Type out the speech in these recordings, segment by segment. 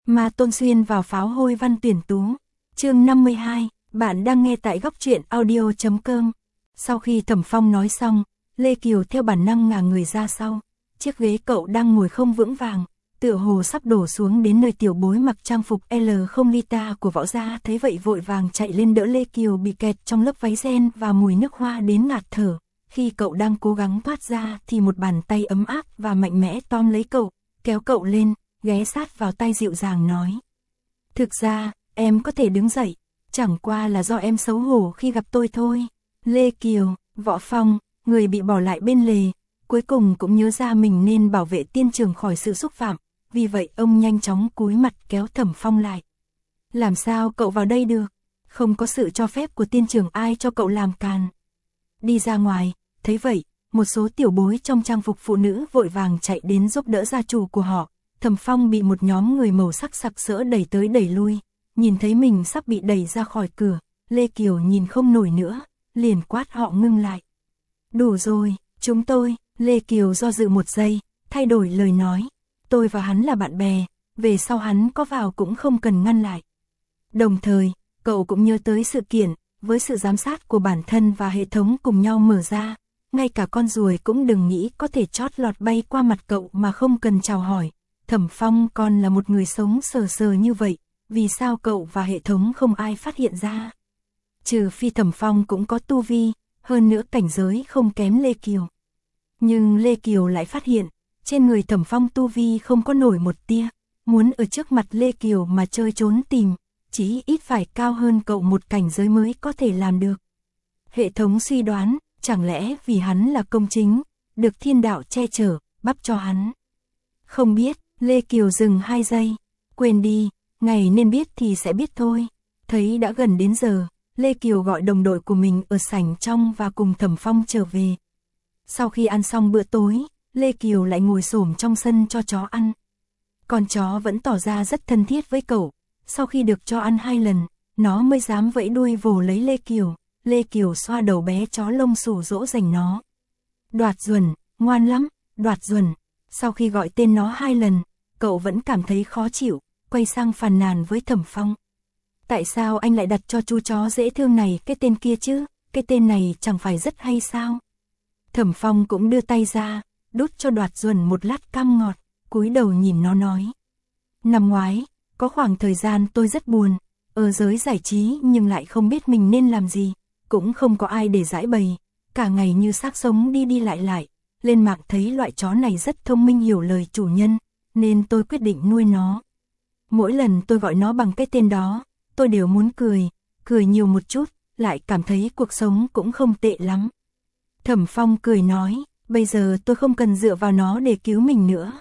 Ma Tôn xuyên vào pháo hôi văn tuyển tú. Chương 52, bạn đang nghe tại góc truyện audio.com. Sau khi Thẩm Phong nói xong, Lê Kiều theo bản năng ngả người ra sau. Chiếc ghế cậu đang ngồi không vững vàng, tựa hồ sắp đổ xuống đến nơi tiểu bối mặc trang phục L0 Lita của Võ Gia thấy vậy vội vàng chạy lên đỡ Lê Kiều bị kẹt trong lớp váy ren và mùi nước hoa đến ngạt thở. Khi cậu đang cố gắng thoát ra thì một bàn tay ấm áp và mạnh mẽ tóm lấy cậu, kéo cậu lên, ghé sát vào tai dịu dàng nói. Thực ra, em có thể đứng dậy, chẳng qua là do em xấu hổ khi gặp tôi thôi. Lê Kiều, Võ Phong, người bị bỏ lại bên lề, cuối cùng cũng nhớ ra mình nên bảo vệ tiên trường khỏi sự xúc phạm, vì vậy ông nhanh chóng cúi mặt kéo Thẩm Phong lại. Làm sao cậu vào đây được? Không có sự cho phép của tiên trường ai cho cậu làm càn. Đi ra ngoài, thấy vậy, một số tiểu bối trong trang phục phụ nữ vội vàng chạy đến giúp đỡ gia chủ của họ. Thẩm Phong bị một nhóm người màu sắc sặc sỡ đẩy tới đẩy lui, nhìn thấy mình sắp bị đẩy ra khỏi cửa, Lê Kiều nhìn không nổi nữa, liền quát họ ngưng lại. Đủ rồi, chúng tôi, Lê Kiều do dự một giây, thay đổi lời nói, tôi và hắn là bạn bè, về sau hắn có vào cũng không cần ngăn lại. Đồng thời, cậu cũng nhớ tới sự kiện, với sự giám sát của bản thân và hệ thống cùng nhau mở ra, ngay cả con ruồi cũng đừng nghĩ có thể chót lọt bay qua mặt cậu mà không cần chào hỏi. Thẩm Phong còn là một người sống sờ sờ như vậy, vì sao cậu và hệ thống không ai phát hiện ra? Trừ phi Thẩm Phong cũng có tu vi, hơn nữa cảnh giới không kém Lê Kiều. Nhưng Lê Kiều lại phát hiện, trên người Thẩm Phong tu vi không có nổi một tia, muốn ở trước mặt Lê Kiều mà chơi trốn tìm, chí ít phải cao hơn cậu một cảnh giới mới có thể làm được. Hệ thống suy đoán, chẳng lẽ vì hắn là công chính, được thiên đạo che chở, bắp cho hắn. Không biết, Lê Kiều dừng 2 giây, quên đi, ngày nên biết thì sẽ biết thôi. Thấy đã gần đến giờ, Lê Kiều gọi đồng đội của mình ở sảnh trong và cùng Thẩm Phong trở về. Sau khi ăn xong bữa tối, Lê Kiều lại ngồi xổm trong sân cho chó ăn. Con chó vẫn tỏ ra rất thân thiết với cậu, sau khi được cho ăn 2 lần, nó mới dám vẫy đuôi vồ lấy Lê Kiều. Lê Kiều xoa đầu bé chó lông xù dỗ dành nó. Đoạt Duẩn, ngoan lắm, Đoạt Duẩn. Sau khi gọi tên nó 2 lần, cậu vẫn cảm thấy khó chịu, quay sang phàn nàn với Thẩm Phong. Tại sao anh lại đặt cho chú chó dễ thương này cái tên kia chứ, cái tên này chẳng phải rất hay sao? Thẩm Phong cũng đưa tay ra, đút cho Đoạt Duẩn một lát cam ngọt, cúi đầu nhìn nó nói. Năm ngoái, có khoảng thời gian tôi rất buồn, ở giới giải trí nhưng lại không biết mình nên làm gì, cũng không có ai để giải bày, cả ngày như xác sống đi đi lại. Lên mạng thấy loại chó này rất thông minh hiểu lời chủ nhân, nên tôi quyết định nuôi nó. Mỗi lần tôi gọi nó bằng cái tên đó, tôi đều muốn cười nhiều một chút, lại cảm thấy cuộc sống cũng không tệ lắm. Thẩm Phong cười nói, bây giờ tôi không cần dựa vào nó để cứu mình nữa.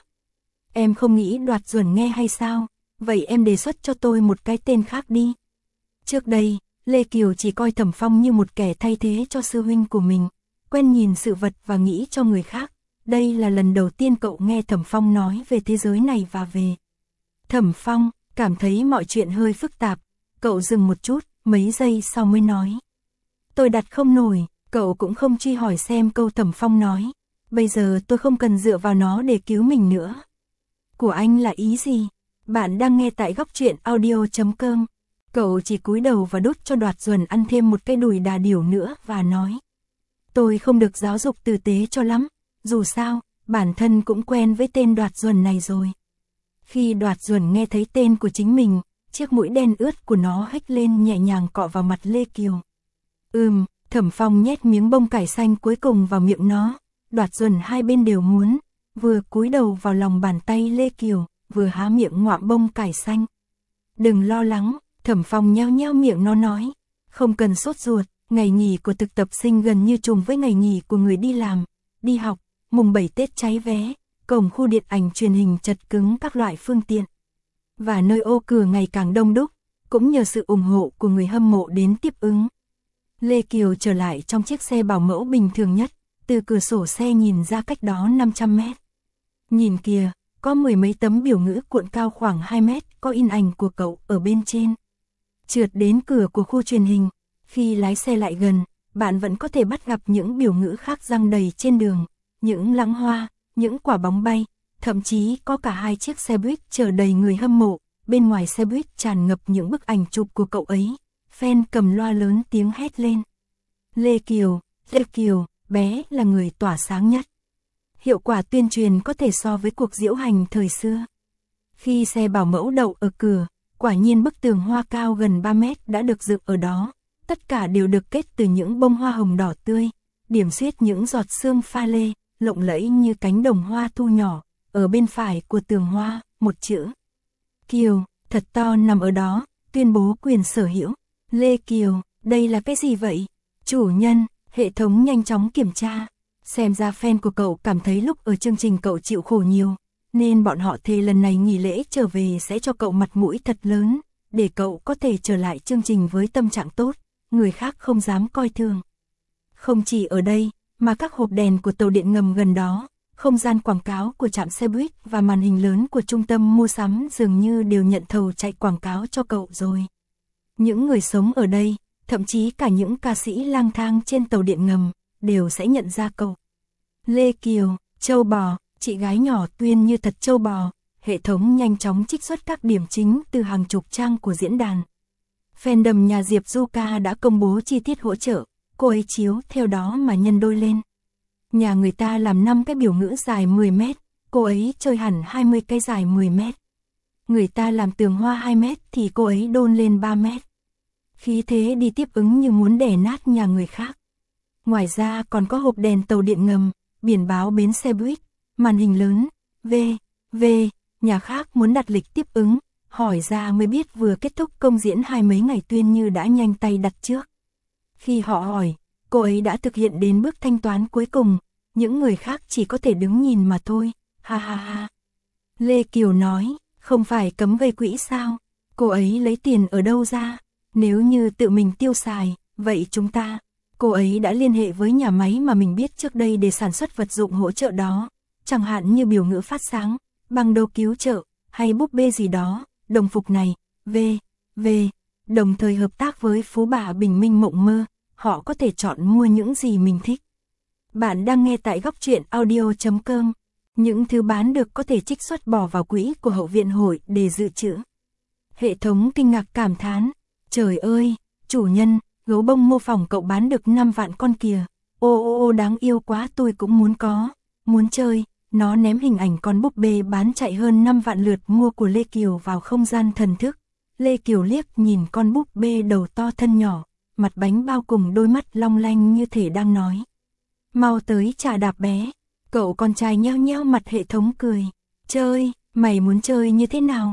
Em không nghĩ Đoạt Duẩn nghe hay sao, vậy em đề xuất cho tôi một cái tên khác đi. Trước đây, Lê Kiều chỉ coi Thẩm Phong như một kẻ thay thế cho sư huynh của mình, quen nhìn sự vật và nghĩ cho người khác. Đây là lần đầu tiên cậu nghe Thẩm Phong nói về thế giới này và về. Thẩm Phong cảm thấy mọi chuyện hơi phức tạp, cậu dừng một chút, mấy giây sau mới nói. Tôi đặt không nổi, cậu cũng không truy hỏi xem câu Thẩm Phong nói. Bây giờ tôi không cần dựa vào nó để cứu mình nữa. Của anh là ý gì? Bạn đang nghe tại góc truyện audio.com. Cậu chỉ cúi đầu và đút cho Đoạt Duẩn ăn thêm một cái đùi đà điểu nữa và nói. Tôi không được giáo dục tử tế cho lắm, dù sao, bản thân cũng quen với tên Đoạt Duẩn này rồi. Khi Đoạt Duẩn nghe thấy tên của chính mình, chiếc mũi đen ướt của nó hếch lên nhẹ nhàng cọ vào mặt Lê Kiều. Thẩm Phong nhét miếng bông cải xanh cuối cùng vào miệng nó, Đoạt Duẩn hai bên đều muốn, vừa cúi đầu vào lòng bàn tay Lê Kiều, vừa há miệng ngoạm bông cải xanh. Đừng lo lắng, Thẩm Phong nheo nheo miệng nó nói, không cần sốt ruột, ngày nghỉ của thực tập sinh gần như trùng với ngày nghỉ của người đi làm, đi học, mùng 7 Tết cháy vé, cổng khu điện ảnh truyền hình chật cứng các loại phương tiện. Và nơi ô cửa ngày càng đông đúc, cũng nhờ sự ủng hộ của người hâm mộ đến tiếp ứng. Lê Kiều trở lại trong chiếc xe bảo mẫu bình thường nhất, từ cửa sổ xe nhìn ra cách đó 500 mét. Nhìn kìa, có 10 mấy tấm biểu ngữ cuộn cao khoảng 2 mét, có in ảnh của cậu ở bên trên. Trượt đến cửa của khu truyền hình, khi lái xe lại gần, bạn vẫn có thể bắt gặp những biểu ngữ khác giăng đầy trên đường, những lẵng hoa, những quả bóng bay, thậm chí có cả 2 chiếc xe buýt chở đầy người hâm mộ, bên ngoài xe buýt tràn ngập những bức ảnh chụp của cậu ấy. Fan cầm loa lớn tiếng hét lên. Lê Kiều, bé là người tỏa sáng nhất. Hiệu quả tuyên truyền có thể so với cuộc diễu hành thời xưa. Khi xe bảo mẫu đậu ở cửa, quả nhiên bức tường hoa cao gần 3 mét đã được dựng ở đó. Tất cả đều được kết từ những bông hoa hồng đỏ tươi, điểm xuyết những giọt sương pha lê, lộng lẫy như cánh đồng hoa thu nhỏ. Ở bên phải của tường hoa, một chữ Kiều, thật to nằm ở đó, tuyên bố quyền sở hữu. Lê Kiều, đây là cái gì vậy? Chủ nhân, hệ thống nhanh chóng kiểm tra. Xem ra fan của cậu cảm thấy lúc ở chương trình cậu chịu khổ nhiều, nên bọn họ thề lần này nghỉ lễ trở về sẽ cho cậu mặt mũi thật lớn, để cậu có thể trở lại chương trình với tâm trạng tốt, người khác không dám coi thường. Không chỉ ở đây, mà các hộp đèn của tàu điện ngầm gần đó, không gian quảng cáo của trạm xe buýt và màn hình lớn của trung tâm mua sắm dường như đều nhận thầu chạy quảng cáo cho cậu rồi. Những người sống ở đây, thậm chí cả những ca sĩ lang thang trên tàu điện ngầm, đều sẽ nhận ra cậu. Lê Kiều, châu bò, chị gái nhỏ Tuyên như thật châu bò, hệ thống nhanh chóng trích xuất các điểm chính từ hàng chục trang của diễn đàn. Fandom nhà Diệp Du Ca đã công bố chi tiết hỗ trợ, cô ấy chiếu theo đó mà nhân đôi lên. Nhà người ta làm 5 cái biểu ngữ dài 10 mét, cô ấy chơi hẳn 20 cái dài 10 mét. Người ta làm tường hoa 2 mét thì cô ấy đôn lên 3 mét. Khí thế đi tiếp ứng như muốn đè nát nhà người khác. Ngoài ra còn có hộp đèn tàu điện ngầm, biển báo bến xe buýt, màn hình lớn, nhà khác muốn đặt lịch tiếp ứng, hỏi ra mới biết vừa kết thúc công diễn 20 mấy ngày Tuyên như đã nhanh tay đặt trước. Khi họ hỏi, cô ấy đã thực hiện đến bước thanh toán cuối cùng, những người khác chỉ có thể đứng nhìn mà thôi, ha ha ha. Lê Kiều nói, không phải cấm gây quỹ sao, cô ấy lấy tiền ở đâu ra, nếu như tự mình tiêu xài, vậy cô ấy đã liên hệ với nhà máy mà mình biết trước đây để sản xuất vật dụng hỗ trợ đó, chẳng hạn như biểu ngữ phát sáng, băng đô cứu trợ, hay búp bê gì đó, đồng phục này, đồng thời hợp tác với phú bà Bình Minh Mộng Mơ, họ có thể chọn mua những gì mình thích. Bạn đang nghe tại góc truyện audio.com, những thứ bán được có thể trích xuất bỏ vào quỹ của hậu viện hội để dự trữ. Hệ thống kinh ngạc cảm thán, trời ơi, chủ nhân, gấu bông mô phỏng cậu bán được 5 vạn con kìa, ô đáng yêu quá tôi cũng muốn có, muốn chơi. Nó ném hình ảnh con búp bê bán chạy hơn 5 vạn lượt mua của Lê Kiều vào không gian thần thức. Lê Kiều liếc nhìn con búp bê đầu to thân nhỏ, mặt bánh bao cùng đôi mắt long lanh như thể đang nói. Mau tới trà đạp bé. Cậu con trai nheo nheo mặt hệ thống cười. Chơi, mày muốn chơi như thế nào?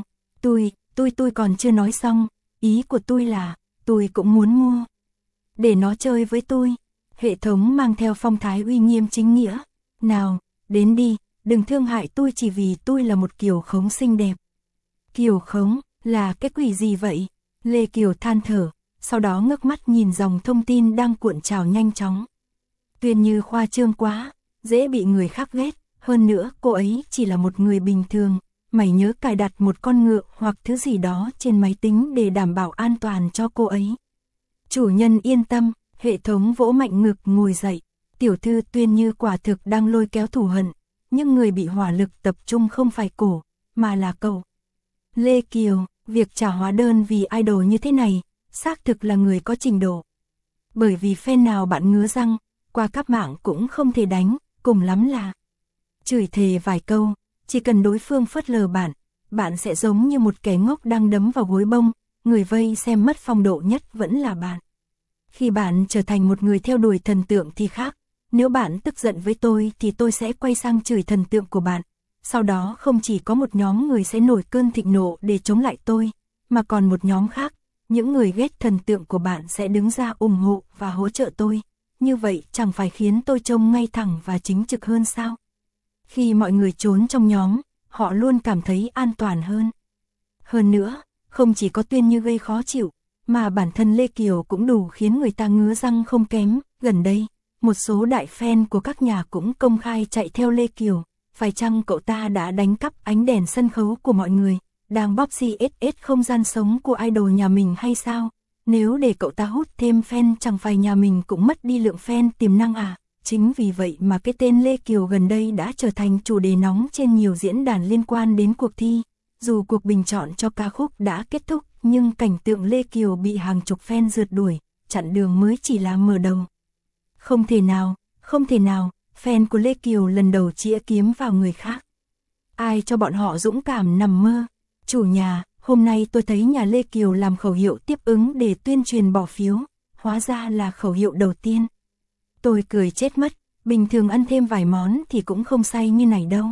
Tôi còn chưa nói xong, ý của tôi là, tôi cũng muốn mua. Để nó chơi với tôi. Hệ thống mang theo phong thái uy nghiêm chính nghĩa. Nào, đến đi. Đừng thương hại tôi chỉ vì tôi là một kiều khống xinh đẹp. Kiều khống, là cái quỷ gì vậy? Lê Kiều than thở, sau đó ngước mắt nhìn dòng thông tin đang cuộn trào nhanh chóng. Tuyên Như khoa trương quá, dễ bị người khác ghét, hơn nữa cô ấy chỉ là một người bình thường. Mày nhớ cài đặt một con ngựa hoặc thứ gì đó trên máy tính để đảm bảo an toàn cho cô ấy. Chủ nhân yên tâm, hệ thống vỗ mạnh ngực ngồi dậy. Tiểu thư Tuyên Như quả thực đang lôi kéo thù hận. Nhưng người bị hỏa lực tập trung không phải cổ, mà là cậu. Lê Kiều, việc trả hóa đơn vì idol như thế này, xác thực là người có trình độ. Bởi vì fan nào bạn ngứa răng, qua các mạng cũng không thể đánh, cùng lắm là chửi thề vài câu, chỉ cần đối phương phớt lờ bạn sẽ giống như một kẻ ngốc đang đấm vào gối bông, người vây xem mất phong độ nhất vẫn là bạn. Khi bạn trở thành một người theo đuổi thần tượng thì khác. Nếu bạn tức giận với tôi thì tôi sẽ quay sang chửi thần tượng của bạn. Sau đó không chỉ có một nhóm người sẽ nổi cơn thịnh nộ để chống lại tôi, mà còn một nhóm khác, những người ghét thần tượng của bạn sẽ đứng ra ủng hộ và hỗ trợ tôi. Như vậy chẳng phải khiến tôi trông ngay thẳng và chính trực hơn sao? Khi mọi người trốn trong nhóm, họ luôn cảm thấy an toàn hơn. Hơn nữa, không chỉ có Tuyên Như gây khó chịu, mà bản thân Lê Kiều cũng đủ khiến người ta ngứa răng không kém. Gần đây, một số đại fan của các nhà cũng công khai chạy theo Lê Kiều, phải chăng cậu ta đã đánh cắp ánh đèn sân khấu của mọi người, đang bóp CSS không gian sống của idol nhà mình hay sao? Nếu để cậu ta hút thêm fan chẳng phải nhà mình cũng mất đi lượng fan tiềm năng à? Chính vì vậy mà cái tên Lê Kiều gần đây đã trở thành chủ đề nóng trên nhiều diễn đàn liên quan đến cuộc thi. dù cuộc bình chọn cho ca khúc đã kết thúc, nhưng cảnh tượng Lê Kiều bị hàng chục fan rượt đuổi, chặn đường mới chỉ là mở đầu. Không thể nào, fan của Lê Kiều lần đầu chĩa kiếm vào người khác. Ai cho bọn họ dũng cảm nằm mơ? Chủ nhà, hôm nay tôi thấy nhà Lê Kiều làm khẩu hiệu tiếp ứng để tuyên truyền bỏ phiếu, hóa ra là khẩu hiệu đầu tiên. Tôi cười chết mất, bình thường ăn thêm vài món thì cũng không say như này đâu.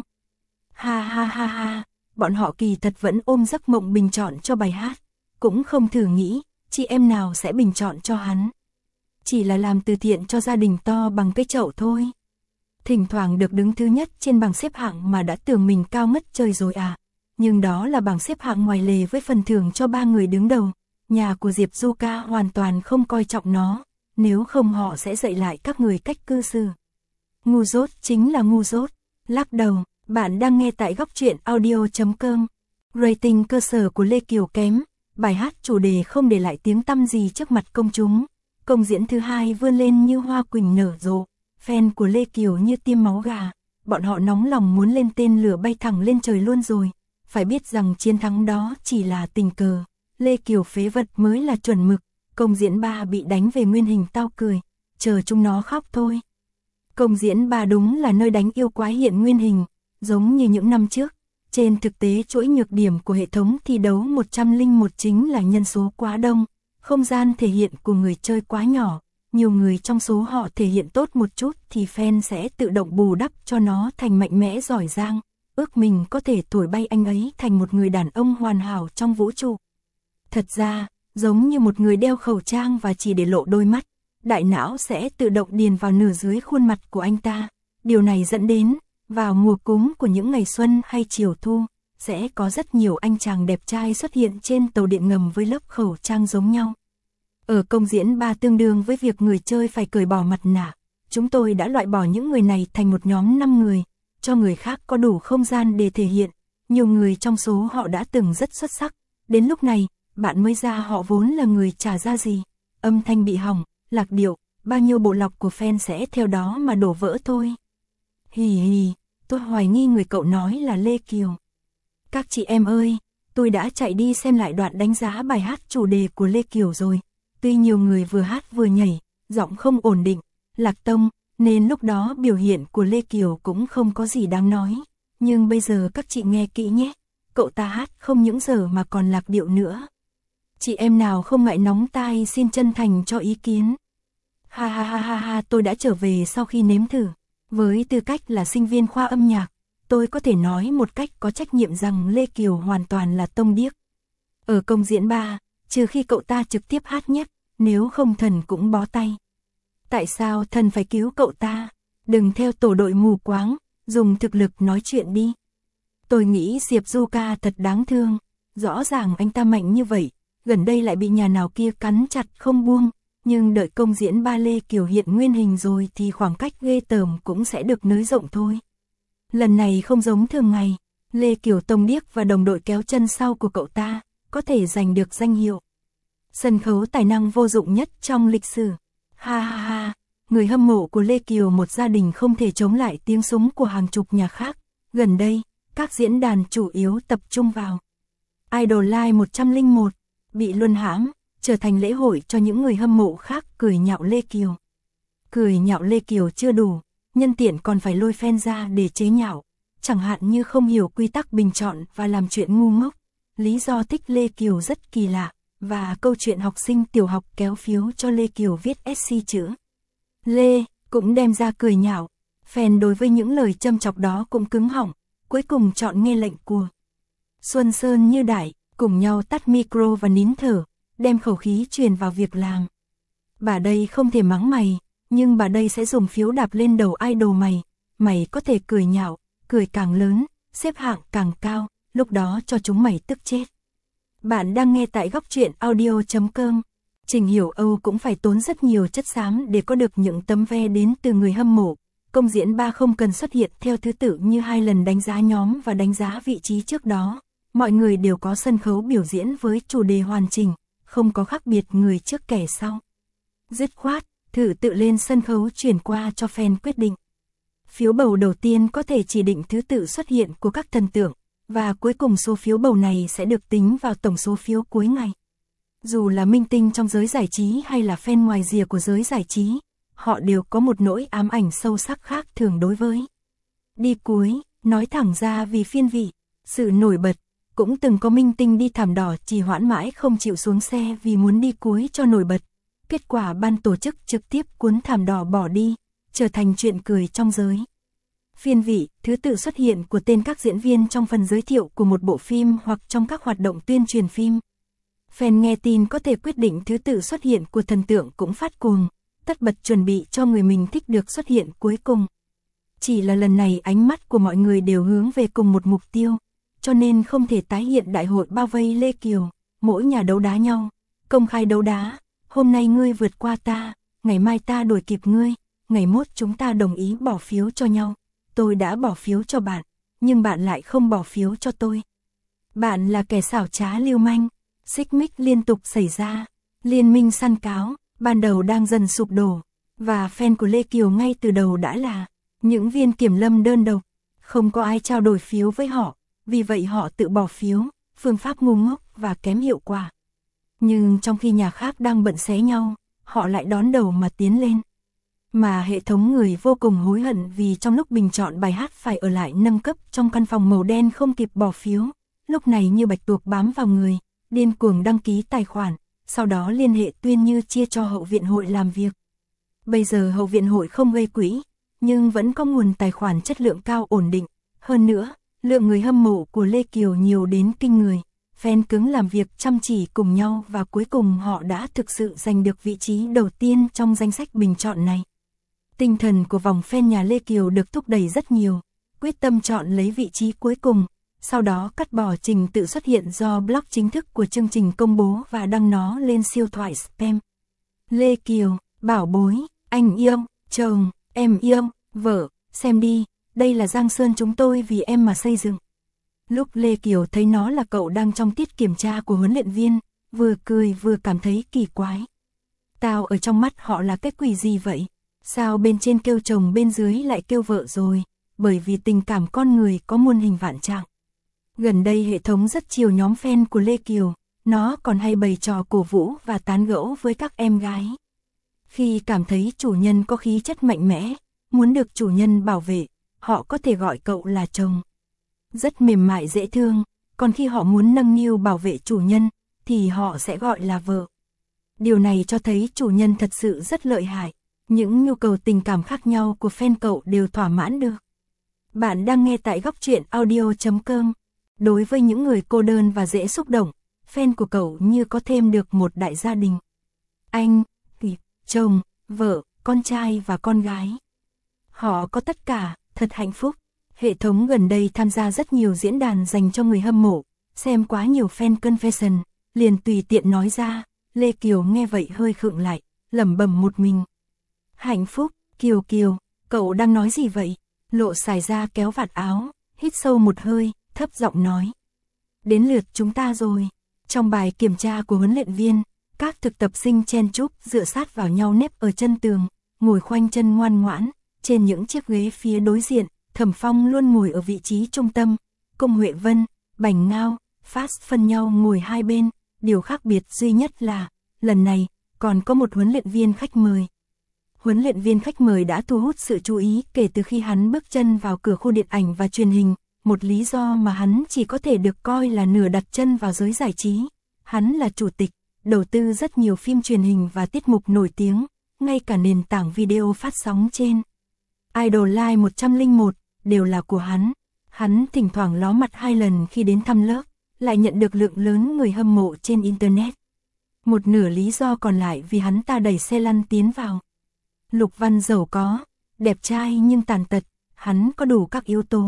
Ha ha ha ha, bọn họ kỳ thật vẫn ôm giấc mộng bình chọn cho bài hát, cũng không thử nghĩ, chị em nào sẽ bình chọn cho hắn. Chỉ là làm từ thiện cho gia đình to bằng cái chậu thôi. Thỉnh thoảng được đứng thứ nhất trên bảng xếp hạng mà đã tưởng mình cao ngất trời rồi à. Nhưng đó là bảng xếp hạng ngoài lề với phần thưởng cho 3 người đứng đầu. Nhà của Diệp Du Ca hoàn toàn không coi trọng nó, nếu không họ sẽ dạy lại các người cách cư xử. Ngu dốt chính là ngu dốt. Lắc đầu, bạn đang nghe tại góc truyện audio.com. Rating cơ sở của Lê Kiều kém, bài hát chủ đề không để lại tiếng tăm gì trước mặt công chúng. Công diễn thứ hai vươn lên như hoa quỳnh nở rộ, fan của Lê Kiều như tiêm máu gà, bọn họ nóng lòng muốn lên tên lửa bay thẳng lên trời luôn rồi. Phải biết rằng chiến thắng đó chỉ là tình cờ, Lê Kiều phế vật mới là chuẩn mực, công diễn 3 bị đánh về nguyên hình tao cười, chờ chúng nó khóc thôi. Công diễn 3 đúng là nơi đánh yêu quái hiện nguyên hình, giống như những năm trước. Trên thực tế chuỗi nhược điểm của hệ thống thi đấu 101 chính là nhân số quá đông, không gian thể hiện của người chơi quá nhỏ, nhiều người trong số họ thể hiện tốt một chút thì fan sẽ tự động bù đắp cho nó thành mạnh mẽ giỏi giang, ước mình có thể thổi bay anh ấy thành một người đàn ông hoàn hảo trong vũ trụ. Thật ra, giống như một người đeo khẩu trang và chỉ để lộ đôi mắt, đại não sẽ tự động điền vào nửa dưới khuôn mặt của anh ta. Điều này dẫn đến, vào mùa cúm của những ngày xuân hay chiều thu, sẽ có rất nhiều anh chàng đẹp trai xuất hiện trên tàu điện ngầm với lớp khẩu trang giống nhau. Ở công diễn 3 tương đương với việc người chơi phải cởi bỏ mặt nạ, chúng tôi đã loại bỏ những người này thành một nhóm 5 người, cho người khác có đủ không gian để thể hiện. Nhiều người trong số họ đã từng rất xuất sắc, đến lúc này, bạn mới ra họ vốn là người chả ra gì. Âm thanh bị hỏng, lạc điệu, bao nhiêu bộ lọc của fan sẽ theo đó mà đổ vỡ thôi. Hì hì, tôi hoài nghi người cậu nói là Lê Kiều. Các chị em ơi, tôi đã chạy đi xem lại đoạn đánh giá bài hát chủ đề của Lê Kiều rồi. Tuy nhiều người vừa hát vừa nhảy, giọng không ổn định, lạc tông, nên lúc đó biểu hiện của Lê Kiều cũng không có gì đáng nói. Nhưng bây giờ các chị nghe kỹ nhé, cậu ta hát không những giờ mà còn lạc điệu nữa. Chị em nào không ngại nóng tai xin chân thành cho ý kiến. Ha ha ha ha ha, tôi đã trở về sau khi nếm thử. Với tư cách là sinh viên khoa âm nhạc, tôi có thể nói một cách có trách nhiệm rằng Lê Kiều hoàn toàn là tông điếc. Ở công diễn 3, trừ khi cậu ta trực tiếp hát nhép, nếu không thần cũng bó tay. Tại sao thần phải cứu cậu ta? Đừng theo tổ đội mù quáng, dùng thực lực nói chuyện đi. Tôi nghĩ Diệp Du Ca thật đáng thương, rõ ràng anh ta mạnh như vậy, gần đây lại bị nhà nào kia cắn chặt không buông, nhưng đợi công diễn 3 Lê Kiều hiện nguyên hình rồi thì khoảng cách ghê tởm cũng sẽ được nới rộng thôi. Lần này không giống thường ngày, Lê Kiều tông điếc và đồng đội kéo chân sau của cậu ta, có thể giành được danh hiệu sân khấu tài năng vô dụng nhất trong lịch sử. Ha ha ha, người hâm mộ của Lê Kiều một gia đình không thể chống lại tiếng súng của hàng chục nhà khác. Gần đây, các diễn đàn chủ yếu tập trung vào Idol Live 101, bị luân hãm, trở thành lễ hội cho những người hâm mộ khác cười nhạo Lê Kiều. Cười nhạo Lê Kiều chưa đủ, nhân tiện còn phải lôi fan ra để chế nhạo, chẳng hạn như không hiểu quy tắc bình chọn và làm chuyện ngu ngốc. Lý do thích Lê Kiều rất kỳ lạ, và câu chuyện học sinh tiểu học kéo phiếu cho Lê Kiều viết SC chữ Lê cũng đem ra cười nhạo. Fan đối với những lời châm chọc đó cũng cứng họng, cuối cùng chọn nghe lệnh của Xuân Sơn Như Đại, cùng nhau tắt micro và nín thở, đem khẩu khí truyền vào việc làm. Bà đây không thể mắng mày, nhưng bà đây sẽ dùng phiếu đạp lên đầu idol mày. Mày có thể cười nhạo, cười càng lớn, xếp hạng càng cao, lúc đó cho chúng mày tức chết. Bạn đang nghe tại góc truyện audio.com. Trình Hiểu Âu cũng phải tốn rất nhiều chất xám để có được những tấm vé đến từ người hâm mộ. Công diễn 3 không cần xuất hiện theo thứ tự như 2 lần đánh giá nhóm và đánh giá vị trí trước đó. Mọi người đều có sân khấu biểu diễn với chủ đề hoàn chỉnh, không có khác biệt người trước kẻ sau. Dứt khoát, thử tự lên sân khấu chuyển qua cho fan quyết định. Phiếu bầu đầu tiên có thể chỉ định thứ tự xuất hiện của các thần tượng, và cuối cùng số phiếu bầu này sẽ được tính vào tổng số phiếu cuối ngày. Dù là minh tinh trong giới giải trí hay là fan ngoài rìa của giới giải trí, họ đều có một nỗi ám ảnh sâu sắc khác thường đối với đi cuối, nói thẳng ra vì phiên vị, sự nổi bật. Cũng từng có minh tinh đi thảm đỏ trì hoãn mãi không chịu xuống xe vì muốn đi cuối cho nổi bật. Kết quả ban tổ chức trực tiếp cuốn thảm đỏ bỏ đi, trở thành chuyện cười trong giới. Phiên vị, thứ tự xuất hiện của tên các diễn viên trong phần giới thiệu của một bộ phim hoặc trong các hoạt động tuyên truyền phim. Fan nghe tin có thể quyết định thứ tự xuất hiện của thần tượng cũng phát cuồng, tất bật chuẩn bị cho người mình thích được xuất hiện cuối cùng. Chỉ là lần này ánh mắt của mọi người đều hướng về cùng một mục tiêu, cho nên không thể tái hiện đại hội bao vây Lê Kiều, mỗi nhà đấu đá nhau, công khai đấu đá, hôm nay ngươi vượt qua ta, ngày mai ta đuổi kịp ngươi, ngày mốt chúng ta đồng ý bỏ phiếu cho nhau, tôi đã bỏ phiếu cho bạn, nhưng bạn lại không bỏ phiếu cho tôi. Bạn là kẻ xảo trá lưu manh, xích mích liên tục xảy ra, liên minh săn cáo, ban đầu đang dần sụp đổ, và fan của Lê Kiều ngay từ đầu đã là những viên kiểm lâm đơn độc, không có ai trao đổi phiếu với họ, vì vậy họ tự bỏ phiếu, phương pháp ngu ngốc và kém hiệu quả. Nhưng trong khi nhà khác đang bận xé nhau, họ lại đón đầu mà tiến lên. Mà hệ thống người vô cùng hối hận vì trong lúc bình chọn bài hát phải ở lại nâng cấp trong căn phòng màu đen không kịp bỏ phiếu, lúc này như bạch tuộc bám vào người, điên cuồng đăng ký tài khoản, sau đó liên hệ Tuyên Như chia cho hậu viện hội làm việc. Bây giờ hậu viện hội không gây quỹ, nhưng vẫn có nguồn tài khoản chất lượng cao ổn định, hơn nữa, lượng người hâm mộ của Lê Kiều nhiều đến kinh người, fan cứng làm việc chăm chỉ cùng nhau và cuối cùng họ đã thực sự giành được vị trí đầu tiên trong danh sách bình chọn này. Tinh thần của vòng fan nhà Lê Kiều được thúc đẩy rất nhiều, quyết tâm chọn lấy vị trí cuối cùng, sau đó cắt bỏ trình tự xuất hiện do blog chính thức của chương trình công bố và đăng nó lên siêu thoại spam. Lê Kiều, bảo bối, anh yêu, chồng, em yêu, vợ, xem đi, đây là Giang Sơn chúng tôi vì em mà xây dựng. Lúc Lê Kiều thấy nó là cậu đang trong tiết kiểm tra của huấn luyện viên, vừa cười vừa cảm thấy kỳ quái. Tao ở trong mắt họ là cái quỷ gì vậy? Sao bên trên kêu chồng bên dưới lại kêu vợ rồi? Bởi vì tình cảm con người có muôn hình vạn trạng. Gần đây hệ thống rất chiều nhóm fan của Lê Kiều, nó còn hay bày trò cổ vũ và tán gẫu với các em gái. Khi cảm thấy chủ nhân có khí chất mạnh mẽ, muốn được chủ nhân bảo vệ, họ có thể gọi cậu là chồng. Rất mềm mại dễ thương, còn khi họ muốn nâng niu bảo vệ chủ nhân, thì họ sẽ gọi là vợ. Điều này cho thấy chủ nhân thật sự rất lợi hại, những nhu cầu tình cảm khác nhau của fan cậu đều thỏa mãn được. Bạn đang nghe tại Góc Truyện Audio.com. Đối với những người cô đơn và dễ xúc động, fan của cậu như có thêm được một đại gia đình. Anh, chồng, vợ, con trai và con gái. Họ có tất cả, thật hạnh phúc. Hệ thống gần đây tham gia rất nhiều diễn đàn dành cho người hâm mộ, xem quá nhiều fan confession, liền tùy tiện nói ra. Lê Kiều nghe vậy hơi khựng lại, lẩm bẩm một mình. Hạnh phúc, Kiều Kiều, cậu đang nói gì vậy? Lộ xài ra kéo vạt áo, hít sâu một hơi, thấp giọng nói. Đến lượt chúng ta rồi. Trong bài kiểm tra của huấn luyện viên, các thực tập sinh chen chúc dựa sát vào nhau nép ở chân tường, ngồi khoanh chân ngoan ngoãn, trên những chiếc ghế phía đối diện. Thẩm Phong luôn ngồi ở vị trí trung tâm, Cung Huệ Vân, Bành Ngao, Phát phân nhau ngồi hai bên, điều khác biệt duy nhất là, lần này, còn có một huấn luyện viên khách mời. Huấn luyện viên khách mời đã thu hút sự chú ý kể từ khi hắn bước chân vào cửa khu điện ảnh và truyền hình, một lý do mà hắn chỉ có thể được coi là nửa đặt chân vào giới giải trí. Hắn là chủ tịch, đầu tư rất nhiều phim truyền hình và tiết mục nổi tiếng, ngay cả nền tảng video phát sóng trên Idol Live 101 đều là của hắn. Hắn thỉnh thoảng ló mặt 2 lần khi đến thăm lớp, lại nhận được lượng lớn người hâm mộ trên Internet. Một nửa lý do còn lại vì hắn ta đẩy xe lăn tiến vào. Lục Văn giàu có, đẹp trai nhưng tàn tật, hắn có đủ các yếu tố.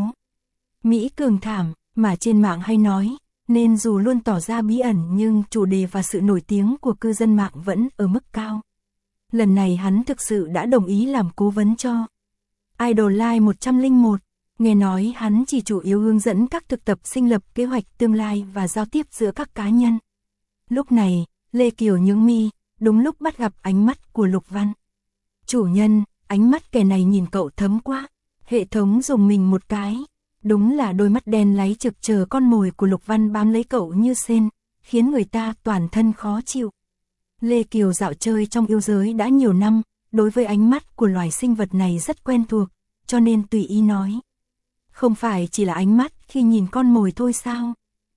Mỹ cường thảm, mà trên mạng hay nói, nên dù luôn tỏ ra bí ẩn nhưng chủ đề và sự nổi tiếng của cư dân mạng vẫn ở mức cao. Lần này hắn thực sự đã đồng ý làm cố vấn cho Idol Live 101, nghe nói hắn chỉ chủ yếu hướng dẫn các thực tập sinh lập kế hoạch tương lai và giao tiếp giữa các cá nhân. Lúc này, Lê Kiều nhướng mi, đúng lúc bắt gặp ánh mắt của Lục Văn. Chủ nhân, ánh mắt kẻ này nhìn cậu thấm quá, hệ thống dùng mình một cái. Đúng là đôi mắt đen láy trực chờ con mồi của Lục Văn bám lấy cậu như sên, khiến người ta toàn thân khó chịu. Lê Kiều dạo chơi trong yêu giới đã nhiều năm, đối với ánh mắt của loài sinh vật này rất quen thuộc, cho nên tùy ý nói. Không phải chỉ là ánh mắt khi nhìn con mồi thôi sao?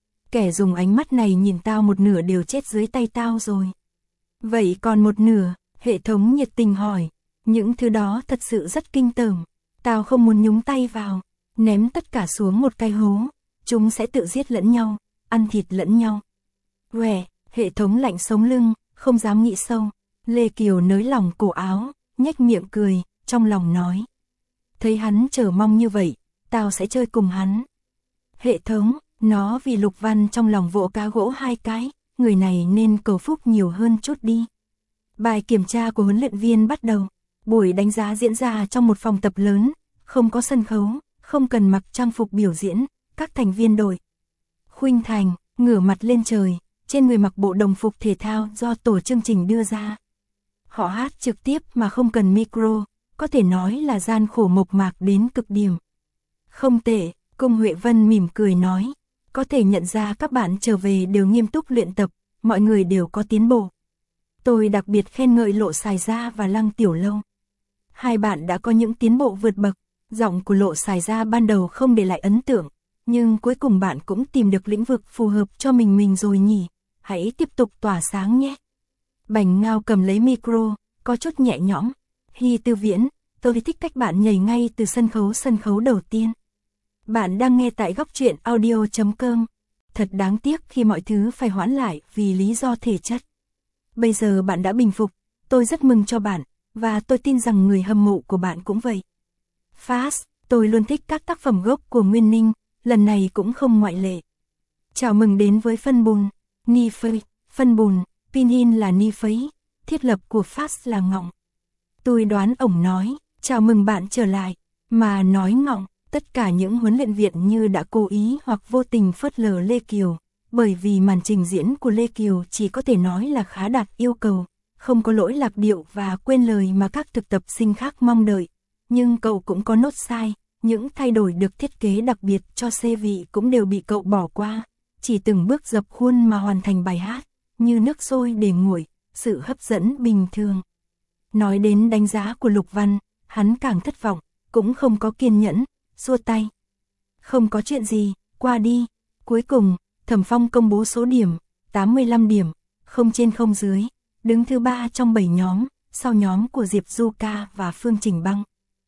Kẻ dùng ánh mắt này nhìn tao một nửa đều chết dưới tay tao rồi. Vậy còn một nửa, hệ thống nhiệt tình hỏi. Những thứ đó thật sự rất kinh tởm. Tao không muốn nhúng tay vào. Ném tất cả xuống một cái hố. Chúng sẽ tự giết lẫn nhau, ăn thịt lẫn nhau. Quẻ, hệ thống lạnh sống lưng, không dám nghĩ sâu. Lê Kiều nới lỏng cổ áo, nhếch miệng cười, trong lòng nói. Thấy hắn chờ mong như vậy, tao sẽ chơi cùng hắn. Hệ thống, nó vì Lục Văn trong lòng vỗ cá gỗ 2 cái, người này nên cầu phúc nhiều hơn chút đi. Bài kiểm tra của huấn luyện viên bắt đầu. Buổi đánh giá diễn ra trong một phòng tập lớn, không có sân khấu, không cần mặc trang phục biểu diễn, các thành viên đội. Khuynh Thành, ngửa mặt lên trời, trên người mặc bộ đồng phục thể thao do tổ chương trình đưa ra. Họ hát trực tiếp mà không cần micro, có thể nói là gian khổ mộc mạc đến cực điểm. Không tệ, Cung Huệ Vân mỉm cười nói, có thể nhận ra các bạn trở về đều nghiêm túc luyện tập, mọi người đều có tiến bộ. Tôi đặc biệt khen ngợi Lộ Sài Gia và Lăng Tiểu Lâu. Hai bạn đã có những tiến bộ vượt bậc, giọng của Lộ Sài Gia ban đầu không để lại ấn tượng, nhưng cuối cùng bạn cũng tìm được lĩnh vực phù hợp cho mình rồi nhỉ, hãy tiếp tục tỏa sáng nhé. Bành Ngao cầm lấy micro, có chút nhẹ nhõm. Hy Tư Viễn, tôi thích cách bạn nhảy ngay từ sân khấu đầu tiên. Bạn đang nghe tại góc truyện audio.com. Thật đáng tiếc khi mọi thứ phải hoãn lại vì lý do thể chất. Bây giờ bạn đã bình phục, tôi rất mừng cho bạn, và tôi tin rằng người hâm mộ của bạn cũng vậy. Fast, tôi luôn thích các tác phẩm gốc của Nguyên Ninh, lần này cũng không ngoại lệ. Chào mừng đến với phân bùn, Ni Phây, phân bùn, Pinhin là Ni Phấy, thiết lập của Fast là Ngọng. Tôi đoán ổng nói, chào mừng bạn trở lại, mà nói Ngọng, tất cả những huấn luyện viên như đã cố ý hoặc vô tình phớt lờ Lê Kiều, bởi vì màn trình diễn của Lê Kiều chỉ có thể nói là khá đạt yêu cầu, không có lỗi lạc điệu và quên lời mà các thực tập sinh khác mong đợi. Nhưng cậu cũng có nốt sai, những thay đổi được thiết kế đặc biệt cho xe vị cũng đều bị cậu bỏ qua, chỉ từng bước dập khuôn mà hoàn thành bài hát, như nước sôi để nguội, sự hấp dẫn bình thường. Nói đến đánh giá của Lục Văn, hắn càng thất vọng, cũng không có kiên nhẫn, xua tay. Không có chuyện gì, qua đi. Cuối cùng, Thẩm Phong công bố số điểm, 85 điểm, không trên không dưới, đứng thứ 3 trong 7 nhóm, sau nhóm của Diệp Du Ca và Phương Trình Băng.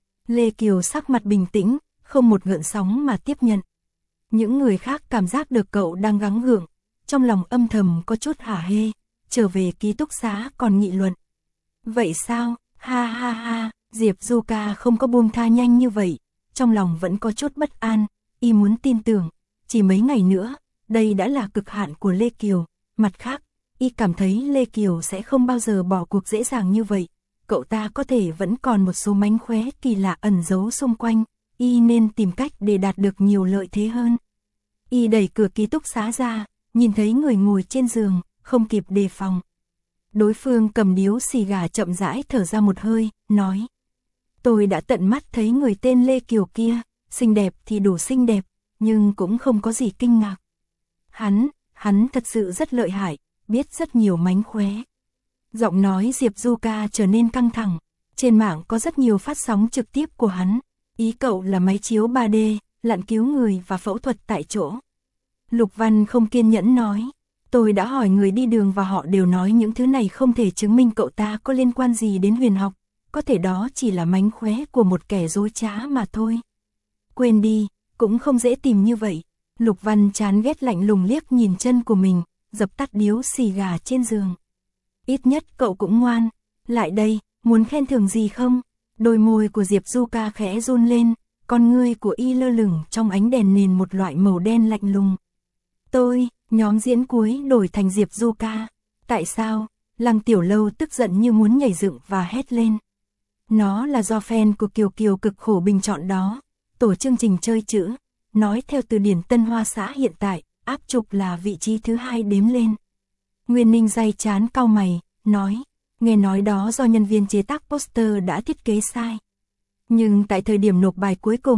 Lê Kiều sắc mặt bình tĩnh, không một gợn sóng mà tiếp nhận. Những người khác cảm giác được cậu đang gắng gượng, trong lòng âm thầm có chút hả hê, trở về ký túc xá còn nghị luận. Vậy sao, ha ha ha, Diệp Du Ca không có buông tha nhanh như vậy, trong lòng vẫn có chút bất an, y muốn tin tưởng, chỉ mấy ngày nữa, đây đã là cực hạn của Lê Kiều, mặt khác, y cảm thấy Lê Kiều sẽ không bao giờ bỏ cuộc dễ dàng như vậy, cậu ta có thể vẫn còn một số mánh khóe kỳ lạ ẩn giấu xung quanh, y nên tìm cách để đạt được nhiều lợi thế hơn. Y đẩy cửa ký túc xá ra, nhìn thấy người ngồi trên giường, không kịp đề phòng. Đối phương cầm điếu xì gà chậm rãi thở ra một hơi, nói. Tôi đã tận mắt thấy người tên Lê Kiều kia, xinh đẹp thì đủ xinh đẹp, nhưng cũng không có gì kinh ngạc. Hắn thật sự rất lợi hại, biết rất nhiều mánh khóe. Giọng nói Diệp Du Ca trở nên căng thẳng, trên mạng có rất nhiều phát sóng trực tiếp của hắn, ý cậu là máy chiếu 3D, lặn cứu người và phẫu thuật tại chỗ. Lục Văn không kiên nhẫn nói, tôi đã hỏi người đi đường và họ đều nói những thứ này không thể chứng minh cậu ta có liên quan gì đến huyền học, có thể đó chỉ là mánh khóe của một kẻ dối trá mà thôi. Quên đi, cũng không dễ tìm như vậy. Lục Văn chán ghét lạnh lùng liếc nhìn chân của mình, dập tắt điếu xì gà trên giường. Ít nhất cậu cũng ngoan, lại đây, muốn khen thưởng gì không? Đôi môi của Diệp Du Ca khẽ run lên, con ngươi của y lơ lửng trong ánh đèn nền một loại màu đen lạnh lùng. Nhóm diễn cuối đổi thành Diệp Du Ca. Tại sao? Lăng Tiểu Lâu tức giận như muốn nhảy dựng và hét lên. Nó là do fan của Kiều Kiều cực khổ bình chọn đó. Tổ chương trình chơi chữ, nói theo từ điển Tân Hoa xã hiện tại, áp trục là vị trí thứ 2 đếm lên. Nguyên Ninh day chán cau mày, nói, nghe nói đó do nhân viên chế tác poster đã thiết kế sai. Nhưng tại thời điểm nộp bài cuối cùng,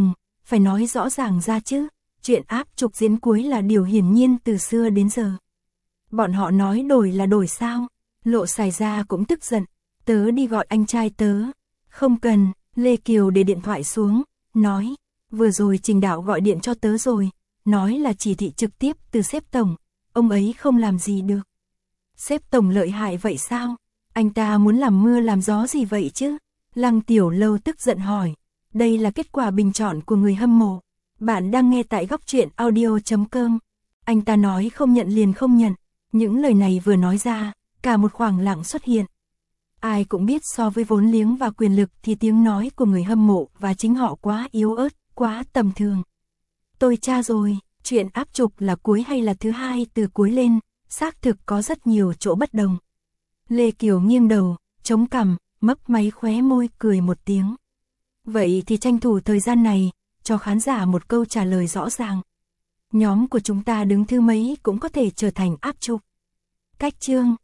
phải nói rõ ràng ra chứ, chuyện áp trục diễn cuối là điều hiển nhiên từ xưa đến giờ. Bọn họ nói đổi là đổi sao? Lộ Sài Gia cũng tức giận, tớ đi gọi anh trai tớ. Không cần, Lê Kiều để điện thoại xuống, nói, vừa rồi Trình Đạo gọi điện cho tớ rồi, nói là chỉ thị trực tiếp từ sếp tổng, ông ấy không làm gì được. Sếp tổng lợi hại vậy sao? Anh ta muốn làm mưa làm gió gì vậy chứ? Lăng Tiểu Lâu tức giận hỏi, đây là kết quả bình chọn của người hâm mộ. Bạn đang nghe tại góc truyện audio.com. Anh ta nói không nhận liền không nhận, những lời này vừa nói ra, cả một khoảng lặng xuất hiện. Ai cũng biết so với vốn liếng và quyền lực thì tiếng nói của người hâm mộ và chính họ quá yếu ớt, quá tầm thường. Tôi tra rồi, chuyện áp trục là cuối hay là thứ hai từ cuối lên, xác thực có rất nhiều chỗ bất đồng. Lê Kiều nghiêng đầu, chống cằm, mấp máy khóe môi cười một tiếng. Vậy thì tranh thủ thời gian này, cho khán giả một câu trả lời rõ ràng. Nhóm của chúng ta đứng thứ mấy cũng có thể trở thành áp trục. Cách chương